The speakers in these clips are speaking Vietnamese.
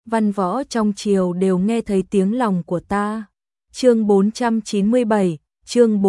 văn võ trong triều đều nghe thấy tiếng lòng của ta. Chương 497, chương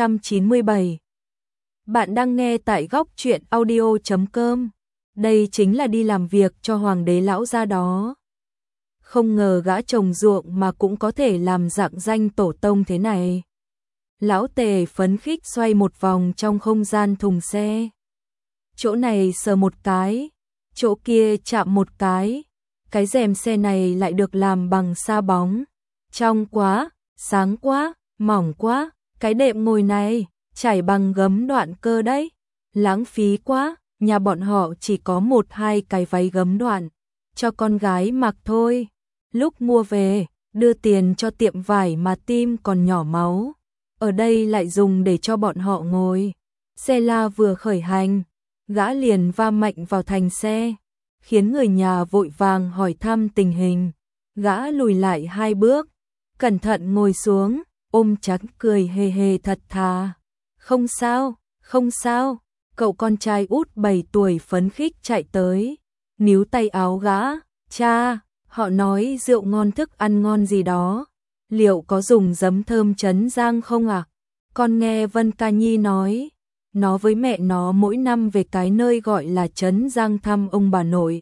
497. Bạn đang nghe tại góc truyện audio.com. Đây chính là đi làm việc cho hoàng đế lão gia đó. Không ngờ gã trồng ruộng mà cũng có thể làm rạng danh tổ tông thế này. Lão Tề phấn khích xoay một vòng trong không gian thùng xe. Chỗ này sờ một cái, chỗ kia chạm một cái rèm xe này lại được làm bằng sa bóng. Trong quá, sáng quá, mỏng quá, cái đệm ngồi này trải bằng gấm đoạn cơ đấy. Lãng phí quá, nhà bọn họ chỉ có 1-2 cái váy gấm đoạn, cho con gái mặc thôi. Lúc mua về, đưa tiền cho tiệm vải mà tim còn nhỏ máu. Ở đây lại dùng để cho bọn họ ngồi. Xe la vừa khởi hành, gã liền va mạnh vào thành xe, khiến người nhà vội vàng hỏi thăm tình hình. Gã lùi lại 2 bước, cẩn thận ngồi xuống, ôm chặt cười hề hề thật thà. Không sao, không sao. Cậu con trai út 7 tuổi phấn khích chạy tới, níu tay áo gã. Cha, họ nói rượu ngon thức ăn ngon gì đó, liệu có dùng giấm thơm Trấn Giang không ạ? Con nghe Vân Ca Nhi nói, nó với mẹ nó mỗi năm về cái nơi gọi là Trấn Giang thăm ông bà nội.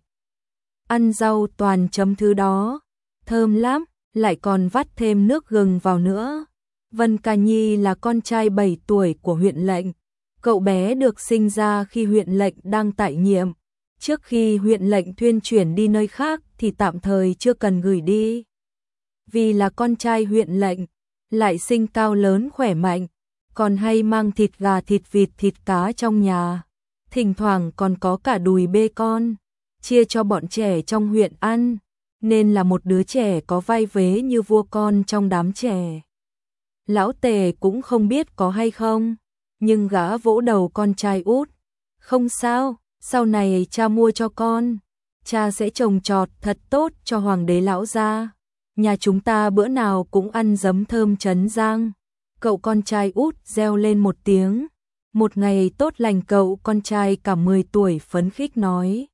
Ăn rau toàn chấm thứ đó, thơm lắm, lại còn vắt thêm nước gừng vào nữa. Vân Ca Nhi là con trai 7 tuổi của huyện lệnh. Cậu bé được sinh ra khi huyện lệnh đang tại nhiệm. Trước khi huyện lệnh thuyên chuyển đi nơi khác thì tạm thời chưa cần gửi đi. Vì là con trai huyện lệnh, lại sinh cao lớn khỏe mạnh, còn hay mang thịt gà thịt vịt thịt cá trong nhà. Thỉnh thoảng còn có cả đùi bê con, chia cho bọn trẻ trong huyện ăn, nên là một đứa trẻ có vai vế như vua con trong đám trẻ. Lão Tề cũng không biết có hay không, nhưng gã vỗ đầu con trai út. Không sao, sau này cha mua cho con, cha sẽ trồng trọt thật tốt cho hoàng đế lão gia. Nhà chúng ta bữa nào cũng ăn giấm thơm Trấn Giang. Cậu con trai út reo lên một tiếng. Một ngày tốt lành cậu con trai cả 10 tuổi phấn khích nói.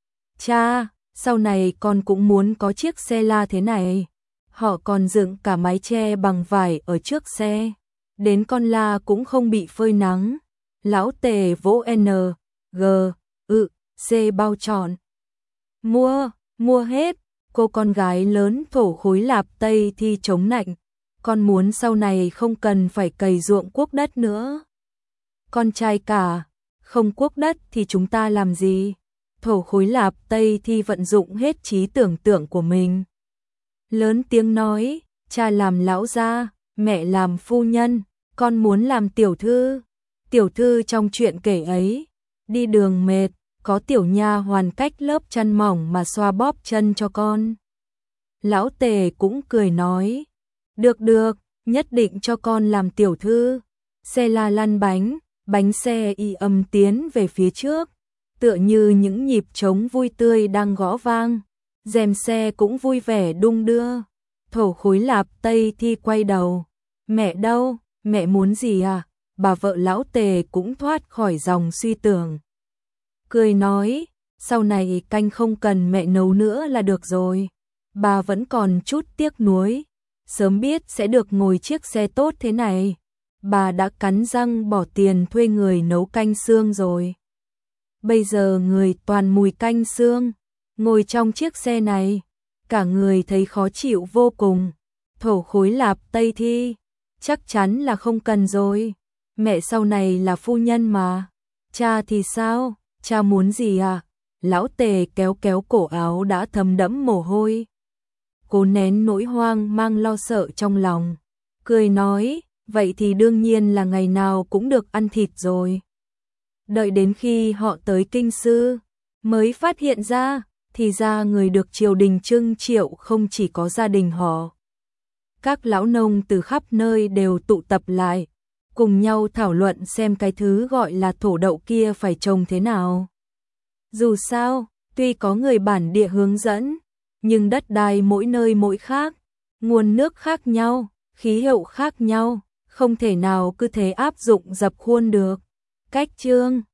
Cha, sau này con cũng muốn có chiếc xe la thế này. Họ còn dựng cả mái che bằng vải ở trước xe, đến con la cũng không bị phơi nắng. Lão Tề vỗ N, G, C bao trọn. Mua hết. Cô con gái lớn thổ khối lạp Tây Thi chống nạnh. Con muốn sau này không cần phải cày ruộng cuốc đất nữa. Con trai cả, không cuốc đất thì chúng ta làm gì? Thổ khối lạp Tây Thi vận dụng hết trí tưởng tượng của mình. Lớn tiếng nói, cha làm lão gia, mẹ làm phu nhân, con muốn làm tiểu thư. Tiểu thư trong chuyện kể ấy, đi đường mệt, có tiểu nha hoàn cách lớp chăn mỏng mà xoa bóp chân cho con. Lão Tề cũng cười nói, được, nhất định cho con làm tiểu thư. Xe la lăn bánh xe y âm tiến về phía trước, tựa như những nhịp trống vui tươi đang gõ vang. Rèm xe cũng vui vẻ đung đưa. Thổ khối lạp Tây Thi quay đầu. Mẹ đâu? Mẹ muốn gì à? Bà vợ lão Tề cũng thoát khỏi dòng suy tưởng. Cười nói, sau này canh không cần mẹ nấu nữa là được rồi. Bà vẫn còn chút tiếc nuối. Sớm biết sẽ được ngồi chiếc xe tốt thế này, bà đã cắn răng bỏ tiền thuê người nấu canh xương rồi. Bây giờ người toàn mùi canh xương. Ngồi trong chiếc xe này, cả người thấy khó chịu vô cùng. Thổ khối lạp Tây Thi, chắc chắn là không cần rồi. Mẹ sau này là phu nhân mà. Cha thì sao? Cha muốn gì à? Lão Tề kéo cổ áo đã thấm đẫm mồ hôi. Cố nén nỗi hoang mang lo sợ trong lòng. Cười nói, vậy thì đương nhiên là ngày nào cũng được ăn thịt rồi. Đợi đến khi họ tới kinh sư, mới phát hiện ra, thì ra người được triều đình trưng triệu không chỉ có gia đình họ. Các lão nông từ khắp nơi đều tụ tập lại, cùng nhau thảo luận xem cái thứ gọi là thổ đậu kia phải trồng thế nào. Dù sao, tuy có người bản địa hướng dẫn, nhưng đất đai mỗi nơi mỗi khác, nguồn nước khác nhau, khí hậu khác nhau, không thể nào cứ thế áp dụng dập khuôn được. Cách chương